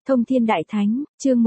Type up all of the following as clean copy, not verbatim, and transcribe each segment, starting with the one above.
Thông Thiên Đại Thánh, chương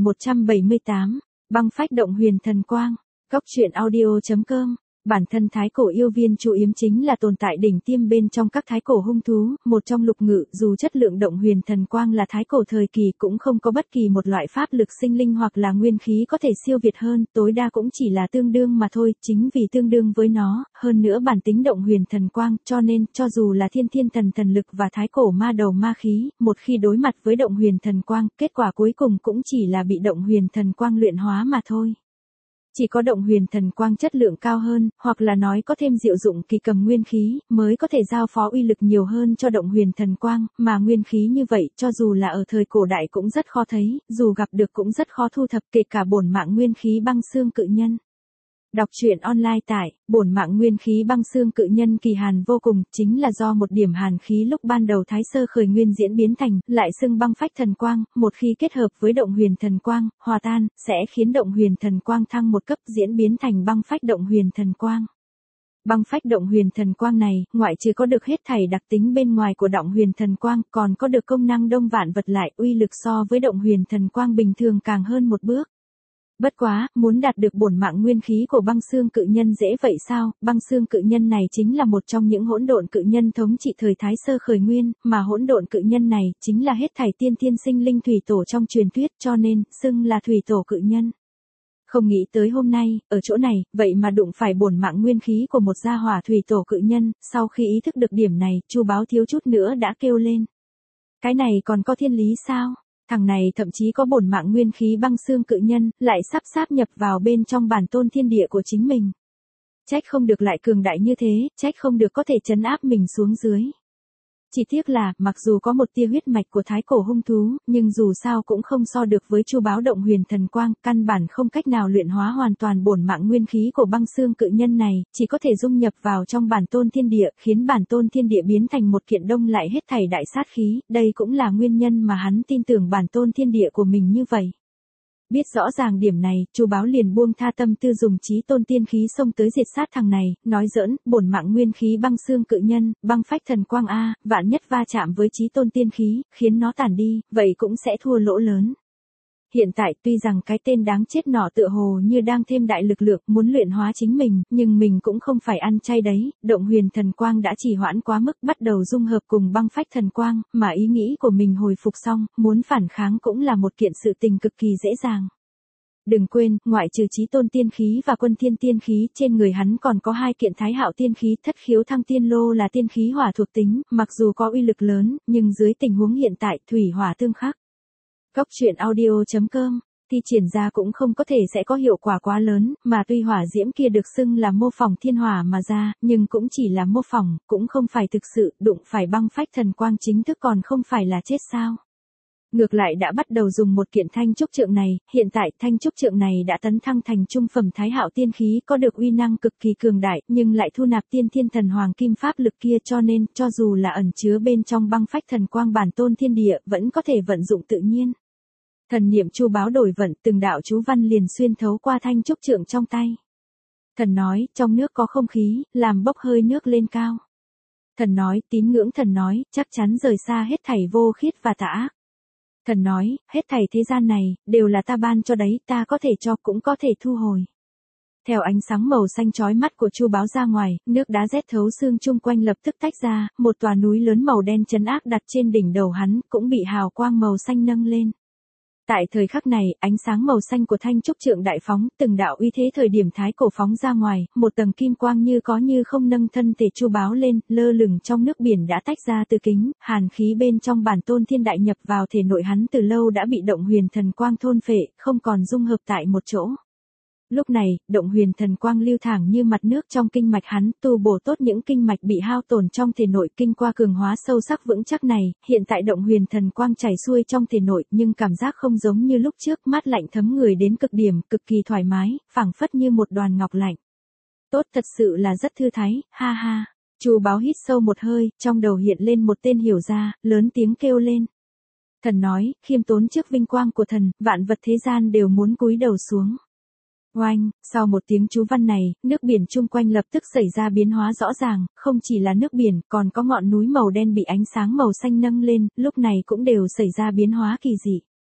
1178, băng phách động huyền thần quang. Góc truyện audio.com. Bản thân thái cổ yêu viên Chu Yếm chính là tồn tại đỉnh tiêm bên trong các thái cổ hung thú, một trong lục ngự, dù chất lượng động huyền thần quang là thái cổ thời kỳ cũng không có bất kỳ một loại pháp lực sinh linh hoặc là nguyên khí có thể siêu việt hơn, tối đa cũng chỉ là tương đương mà thôi, chính vì tương đương với nó, hơn nữa bản tính động huyền thần quang, cho nên, cho dù là thiên thần lực và thái cổ ma đầu ma khí, một khi đối mặt với động huyền thần quang, kết quả cuối cùng cũng chỉ là bị động huyền thần quang luyện hóa mà thôi. Chỉ có động huyền thần quang chất lượng cao hơn, hoặc là nói có thêm diệu dụng kỳ cầm nguyên khí, mới có thể giao phó uy lực nhiều hơn cho động huyền thần quang, mà nguyên khí như vậy, cho dù là ở thời cổ đại cũng rất khó thấy, dù gặp được cũng rất khó thu thập, kể cả bổn mạng nguyên khí băng xương cự nhân. Đọc truyện online tại, bổn mạng nguyên khí băng xương cự nhân kỳ hàn vô cùng, chính là do một điểm hàn khí lúc ban đầu thái sơ khởi nguyên diễn biến thành, lại xưng băng phách thần quang, một khi kết hợp với động huyền thần quang, hòa tan, sẽ khiến động huyền thần quang thăng một cấp diễn biến thành băng phách động huyền thần quang. Băng phách động huyền thần quang này, ngoại trừ có được hết thảy đặc tính bên ngoài của động huyền thần quang, còn có được công năng đông vạn vật lại, uy lực so với động huyền thần quang bình thường càng hơn một bước. Bất quá, muốn đạt được bổn mạng nguyên khí của băng xương cự nhân dễ vậy sao? Băng xương cự nhân này chính là một trong những hỗn độn cự nhân thống trị thời thái sơ khởi nguyên, mà hỗn độn cự nhân này chính là hết thảy tiên sinh linh thủy tổ trong truyền thuyết, cho nên xưng là thủy tổ cự nhân. Không nghĩ tới hôm nay, ở chỗ này, vậy mà đụng phải bổn mạng nguyên khí của một gia hỏa thủy tổ cự nhân, sau khi ý thức được điểm này, Chu Báo thiếu chút nữa đã kêu lên. Cái này còn có thiên lý sao? Thằng này thậm chí có bổn mạng nguyên khí băng xương cự nhân, lại sáp nhập vào bên trong bản tôn thiên địa của chính mình. Trách không được lại cường đại như thế, trách không được có thể trấn áp mình xuống dưới. Chỉ tiếc là, mặc dù có một tia huyết mạch của thái cổ hung thú, nhưng dù sao cũng không so được với Chu Báo động huyền thần quang, căn bản không cách nào luyện hóa hoàn toàn bổn mạng nguyên khí của băng xương cự nhân này, chỉ có thể dung nhập vào trong bản tôn thiên địa, khiến bản tôn thiên địa biến thành một kiện đông lại hết thảy đại sát khí, đây cũng là nguyên nhân mà hắn tin tưởng bản tôn thiên địa của mình như vậy. Biết rõ ràng điểm này, Chu Báo liền buông tha tâm tư dùng chí tôn tiên khí xông tới diệt sát thằng này, nói giỡn, bổn mạng nguyên khí băng xương cự nhân, băng phách thần quang a, vạn nhất va chạm với chí tôn tiên khí, khiến nó tản đi, vậy cũng sẽ thua lỗ lớn. Hiện tại tuy rằng cái tên đáng chết nọ tựa hồ như đang thêm đại lực lượng muốn luyện hóa chính mình, nhưng mình cũng không phải ăn chay đấy, động huyền thần quang đã trì hoãn quá mức bắt đầu dung hợp cùng băng phách thần quang, mà ý nghĩ của mình hồi phục xong, muốn phản kháng cũng là một kiện sự tình cực kỳ dễ dàng. Đừng quên, ngoại trừ chí tôn tiên khí và quân thiên tiên khí, trên người hắn còn có hai kiện thái hạo tiên khí, thất khiếu thăng tiên lô là tiên khí hỏa thuộc tính, mặc dù có uy lực lớn, nhưng dưới tình huống hiện tại, thủy hỏa tương khắc. Góc truyện audio.com, thi triển ra cũng không có thể sẽ có hiệu quả quá lớn, mà tuy hỏa diễm kia được xưng là mô phỏng thiên hỏa mà ra, nhưng cũng chỉ là mô phỏng, cũng không phải thực sự, đụng phải băng phách thần quang chính thức còn không phải là chết sao. Ngược lại đã bắt đầu dùng một kiện thanh trúc trượng này, hiện tại thanh trúc trượng này đã tấn thăng thành trung phẩm thái hạo tiên khí có được uy năng cực kỳ cường đại, nhưng lại thu nạp tiên thiên thần hoàng kim pháp lực kia cho nên, cho dù là ẩn chứa bên trong băng phách thần quang bản tôn thiên địa, vẫn có thể vận dụng tự nhiên. Thần niệm Chu Báo đổi vận, từng đạo chú văn liền xuyên thấu qua thanh trúc trượng trong tay. Thần nói, trong nước có không khí, làm bốc hơi nước lên cao. Thần nói, tín ngưỡng thần nói, chắc chắn rời xa hết thảy vô khiết và tà ác. Thần nói, hết thảy thế gian này, đều là ta ban cho đấy, ta có thể cho cũng có thể thu hồi. Theo ánh sáng màu xanh chói mắt của Chu Báo ra ngoài, nước đá rét thấu xương chung quanh lập tức tách ra, một tòa núi lớn màu đen trấn ác đặt trên đỉnh đầu hắn, cũng bị hào quang màu xanh nâng lên. Tại thời khắc này, ánh sáng màu xanh của thanh trúc trượng đại phóng, từng đạo uy thế thời điểm thái cổ phóng ra ngoài, một tầng kim quang như có như không nâng thân thể Chu Báo lên, lơ lửng trong nước biển đã tách ra từ kính, hàn khí bên trong bản tôn thiên đại nhập vào thể nội hắn từ lâu đã bị động huyền thần quang thôn phệ, không còn dung hợp tại một chỗ. Lúc này, động huyền thần quang lưu thẳng như mặt nước trong kinh mạch hắn, tu bổ tốt những kinh mạch bị hao tổn trong thể nội, kinh qua cường hóa sâu sắc vững chắc này, hiện tại động huyền thần quang chảy xuôi trong thể nội, nhưng cảm giác không giống như lúc trước, mát lạnh thấm người đến cực điểm, cực kỳ thoải mái, phảng phất như một đoàn ngọc lạnh. Tốt, thật sự là rất thư thái, ha ha. Chu Báo hít sâu một hơi, trong đầu hiện lên một tên hiểu ra, lớn tiếng kêu lên. Thần nói, khiêm tốn trước vinh quang của thần, vạn vật thế gian đều muốn cúi đầu xuống. Oanh, sau một tiếng chú văn này, nước biển chung quanh lập tức xảy ra biến hóa rõ ràng, không chỉ là nước biển, còn có ngọn núi màu đen bị ánh sáng màu xanh nâng lên, lúc này cũng đều xảy ra biến hóa kỳ dị.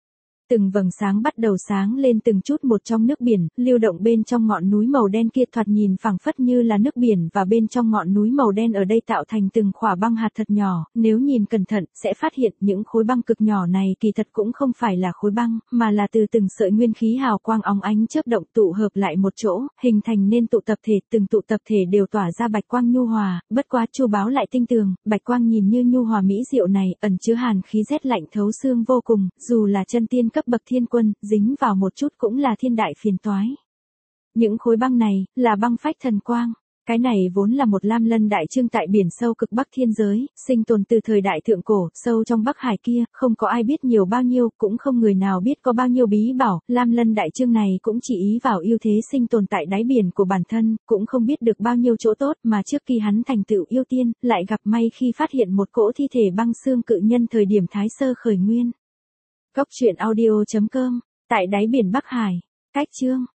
Từng vầng sáng bắt đầu sáng lên từng chút một trong nước biển, lưu động bên trong ngọn núi màu đen kia thoạt nhìn phẳng phất như là nước biển và bên trong ngọn núi màu đen ở đây tạo thành từng khỏa băng hạt thật nhỏ, nếu nhìn cẩn thận sẽ phát hiện những khối băng cực nhỏ này kỳ thật cũng không phải là khối băng, mà là từ từng sợi nguyên khí hào quang óng ánh chớp động tụ hợp lại một chỗ, hình thành nên tụ tập thể, từng tụ tập thể đều tỏa ra bạch quang nhu hòa, bất quá Chu Báo lại tinh tường, bạch quang nhìn như nhu hòa mỹ diệu này ẩn chứa hàn khí rét lạnh thấu xương vô cùng, dù là chân tiên cấp bậc thiên quân, dính vào một chút cũng là thiên đại phiền toái. Những khối băng này, là băng phách thần quang. Cái này vốn là một lam lân đại trưng tại biển sâu cực bắc thiên giới, sinh tồn từ thời đại thượng cổ, sâu trong Bắc Hải kia, không có ai biết nhiều bao nhiêu, cũng không người nào biết có bao nhiêu bí bảo, lam lân đại trưng này cũng chỉ ý vào ưu thế sinh tồn tại đáy biển của bản thân, cũng không biết được bao nhiêu chỗ tốt mà trước khi hắn thành tựu yêu tiên, lại gặp may khi phát hiện một cỗ thi thể băng xương cự nhân thời điểm Thái Sơ khởi nguyên. Cốc truyện audio.com, tại đáy biển Bắc Hải, cách chương